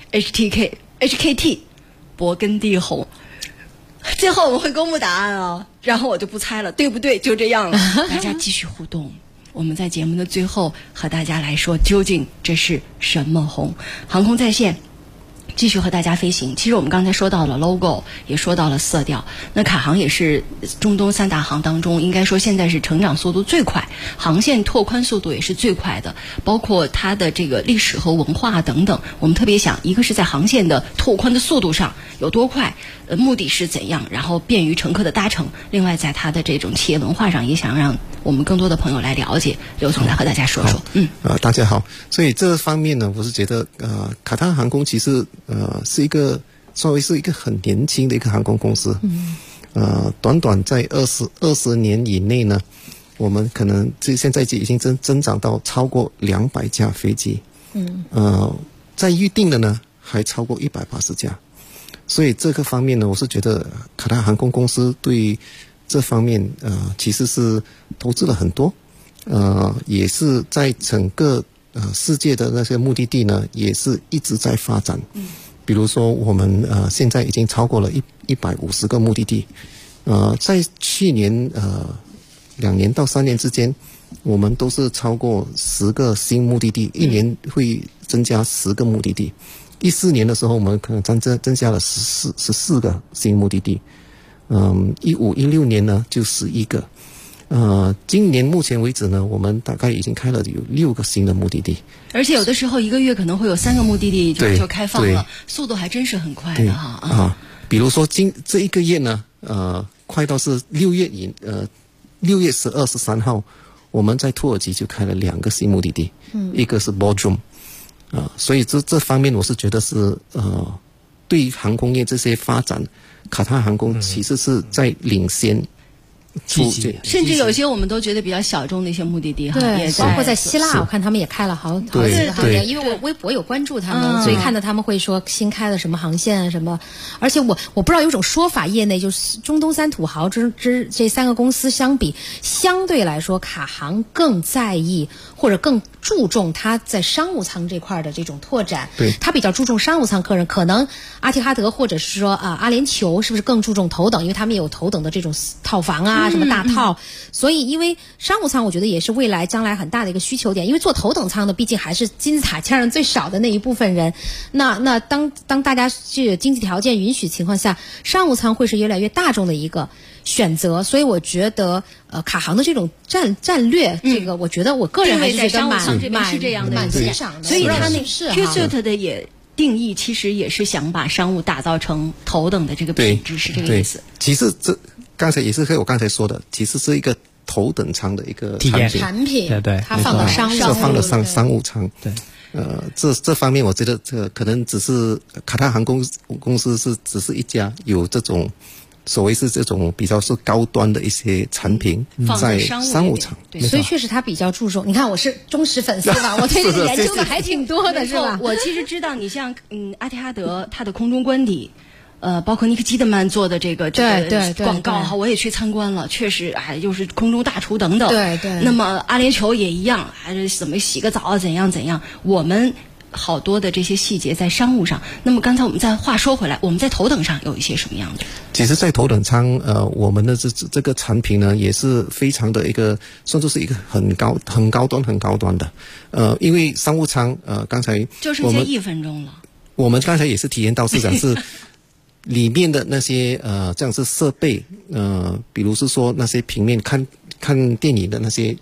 HKT 勃艮第红。最后我们会公布答案啊，然后我就不猜了，对不对？就这样了，大家继续互动。我们在节目的最后和大家来说，究竟这是什么红？航空在线继续和大家飞行。其实我们刚才说到了 logo， 也说到了色调。那卡航也是中东三大航当中，应该说现在是成长速度最快，航线拓宽速度也是最快的，包括它的这个历史和文化等等。我们特别想，一个是在航线的拓宽的速度上有多快，目的是怎样，然后便于乘客的搭乘。另外，在它的这种企业文化上，也想让我们更多的朋友来了解。刘总来和大家说说。 大家好。所以这方面呢，我是觉得卡塔尔航空其实是一个稍微是一个很年轻的一个航空公司。短短在20年以内呢，我们可能现在已经增长到超过200架飞机。在预定的呢还超过180架。所以这个方面呢，我是觉得卡塔尔航空公司对这方面其实是投资了很多，也是在整个世界的那些目的地呢，也是一直在发展。比如说我们现在已经超过了150个目的地。在去年2年到3年之间，我们都是超过10个新目的地，一年会增加10个目的地。14年的时候，我们可能增加了14个新目的地。15、16年呢就11个。今年目前为止呢，我们大概已经开了有6个新的目的地， 而且有的时候一个月可能会有3个目的地就开放了，速度还真是很快的哈。 比如说这一个月呢，快到是6月12、13号，我们在土耳其就开了2个新目的地，一个是 Bodrum。所以这方面我是觉得是对航空业这些发展，卡塔尔航空其实是在领先。 甚至有些我们都觉得比较小众的一些目的地哈， 对，包括在希腊，我看他们也开了好几个航点，因为我微博有关注他们，所以看到他们会说新开了什么航线什么。而且我不知道有种说法，业内就是中东三土豪这3个公司相比，相对来说卡航更在意或者更注重它在商务舱这块的这种拓展。 对， 它比较注重商务舱客人，可能阿提哈德或者是说阿联酋是不是更注重头等，因为他们也有头等的这种套房啊。什么大套，所以因为商务舱我觉得也是未来将来很大的一个需求点，因为坐头等舱的毕竟还是金字塔尖上最少的那一部分人。那当大家这经济条件允许情况下，商务舱会是越来越大众的一个选择。所以我觉得卡航的这种战略，这个我觉得我个人还是觉得蛮欣赏的。 所以他那 Q-Suite 的也定义其实也是想把商务打造成头等的这个品质，是这个意思。 其实刚才也是和我刚才说的，其实是一个头等舱的一个产品， 对， 它放到商务舱。对，这方面我觉得这可能只是卡塔尔航空公司只是一家有这种所谓是这种比较是高端的一些产品在商务舱。 所以确实他比较注重。你看我是忠实粉丝吧，我对这个研究的还挺多的，是吧？ 我其实知道，你像阿提哈德它的空中官邸。包括尼克基德曼做的这个广告哈，我也去参观了，确实又是空中大厨等等。 对。 那么阿联酋也一样，还是怎么洗个澡啊，怎样。我们好多的这些细节在商务上。那么刚才我们再话说回来，我们在头等上有一些什么样的？ 其实，在头等舱，我们的这个产品呢，也是非常的一个，算作是一个很高端的。因为商务舱，刚才就剩下1分钟了。 我们刚才也是体验到市场是。里面的那些这样是设备，比如是说那些平面看电影的那些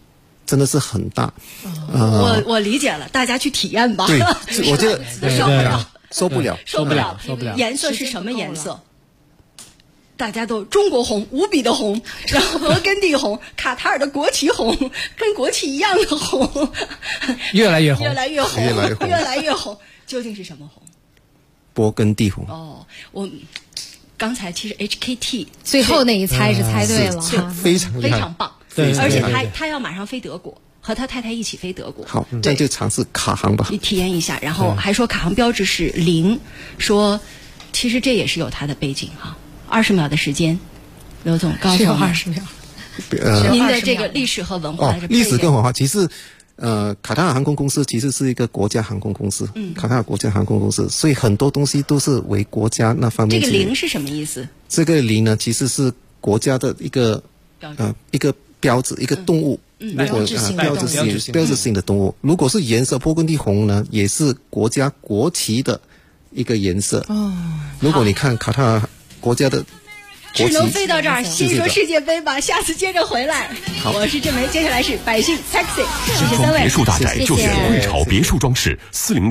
真的是很大。 我理解了，大家去体验吧。 对，我觉得受不了。 颜色是什么颜色？大家都中国红，无比的红，然后勃艮第红，卡塔尔的国旗红，跟国旗一样的红， 越来越红， 越来越红，究竟是什么红？ 勃艮第红。 我刚才其实 HKT 最后那一猜是猜对了， 非常厉害， 非常棒。而且他要马上飞德国，和他太太一起飞德国。 好，这样就尝试卡航吧， 你体验一下。然后还说卡航标志是0，说其实这也是有它的背景哈。20秒的时间，刘总告诉我们 20秒。 您的这个历史和文化历史跟文化，其实卡塔尔航空公司其实是一个国家航空公司，卡塔尔国家航空公司，所以很多东西都是为国家那方面。 这个0是什么意思？ 这个0呢，其实是国家的一个标志，一个动物。 标志性的动物。如果是颜色，勃艮第红呢，也是国家国旗的一个颜色。如果你看卡塔尔国家的国旗， 只能飞到这儿，先说世界杯吧，下次接着回来。我是郑梅，接下来是百姓 Taxi， 谢谢三位。 别墅大宅就选瑞潮别墅装饰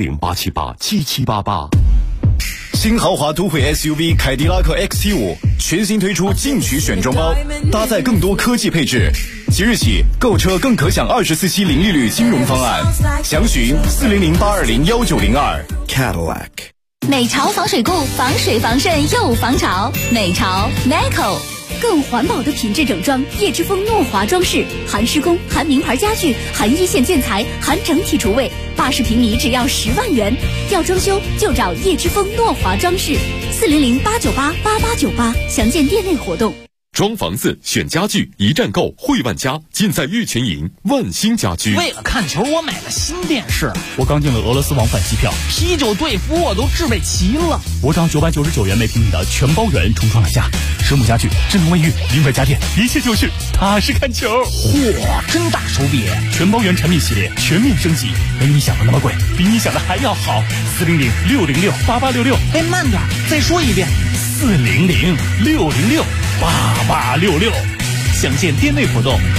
，400-878-7788。 新豪华都会 SUV 凯迪拉克 XT5 全新推出进取选装包，搭载更多科技配置。即日起购车更可享24期零利率金融方案，详询400-820-1902 Cadillac。 美潮防水固，防水防渗又防潮。美潮 Meco， 更环保的品质整装，叶之峰诺华装饰，含施工，含名牌家具，含一线建材，含整体厨卫，80平米只要10万元。要装修就找叶之峰诺华装饰，400-898-8898，详见店内活动。 装房子选家具，一站购汇万家，尽在玉泉营万兴家居。 为了看球，我买了新电视， 我刚订了俄罗斯往返机票， 啤酒队服我都置备齐了。 我涨999元每平米的全包圆重创了价，实木家具、智能卫浴、零外家电，一切就是踏实看球。 嚯，真大手笔！ 全包圆产品系列全面升级，没你想的那么贵，比你想的还要好。400-606-8866。 哎，慢点，再说一遍。 400-606-8866，详见店内活动。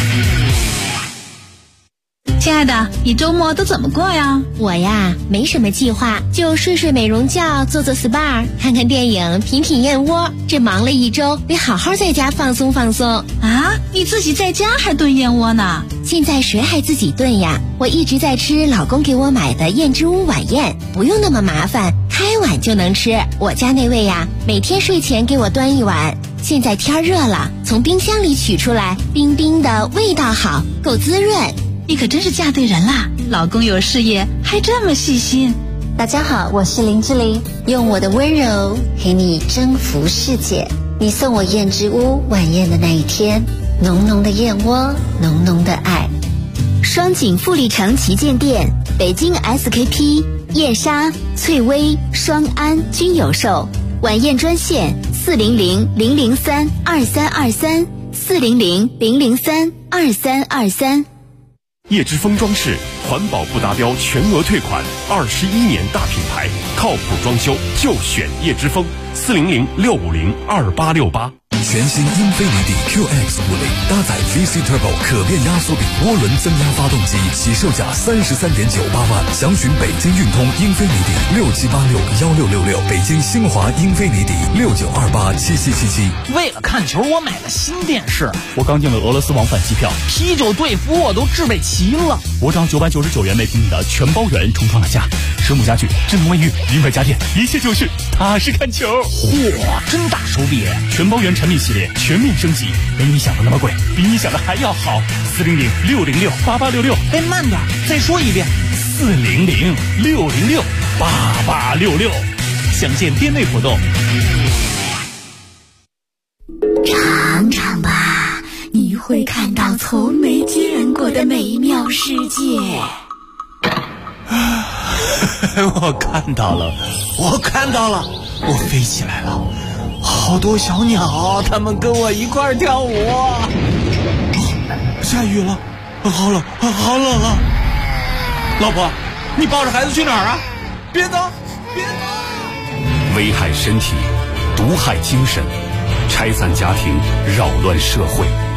亲爱的，你周末都怎么过呀？ 我呀，没什么计划，就睡睡美容觉，做做 SPA， 看看电影，品品燕窝。这忙了一周，得好好在家放松放松。 啊，你自己在家还炖燕窝呢？ 现在谁还自己炖呀？我一直在吃老公给我买的燕之屋晚宴，不用那么麻烦，开碗就能吃。我家那位呀，每天睡前给我端一碗。现在天热了，从冰箱里取出来，冰冰的，味道好，够滋润。 你可真是嫁对人啦，老公有事业还这么细心。 大家好，我是林志玲，用我的温柔陪你征服世界。你送我燕之屋晚宴的那一天，浓浓的燕窝，浓浓的爱。双井富力城旗舰店、北京 SKP、燕莎、翠微、双安均有售。晚宴专线400-003-2323 400-003-2323。 叶之峰装饰，环保不达标全额退款，21年大品牌，靠谱装修就选叶之峰，400-650-2868。 全新英菲尼迪 QX50搭载 VC Turbo 可变压缩比涡轮增压发动机，起售价33.98万，详询北京运通英菲尼迪67861666，北京新华英菲尼迪69287777。 为了看球，我买了新电视， 我刚订了俄罗斯往返机票， 啤酒队服我都置备齐了。 我涨999元每平米的全包圆重创了价，实木家具、智能卫浴、零外家电，一切就是踏实看球。 嚯，真大手笔！ 全包圆产品系列全面升级，没你想的那么贵，比你想的还要好。400-606-8866。 哎，慢点，再说一遍。 400-606-8866，详见店内活动。 尝尝吧，你会看到从没见过的美妙世界。 我看到了，我飞起来了，好多小鸟，它们跟我一块儿跳舞。下雨了，好冷啊！老婆，你抱着孩子去哪儿啊？别走！ 危害身体，毒害精神，拆散家庭，扰乱社会。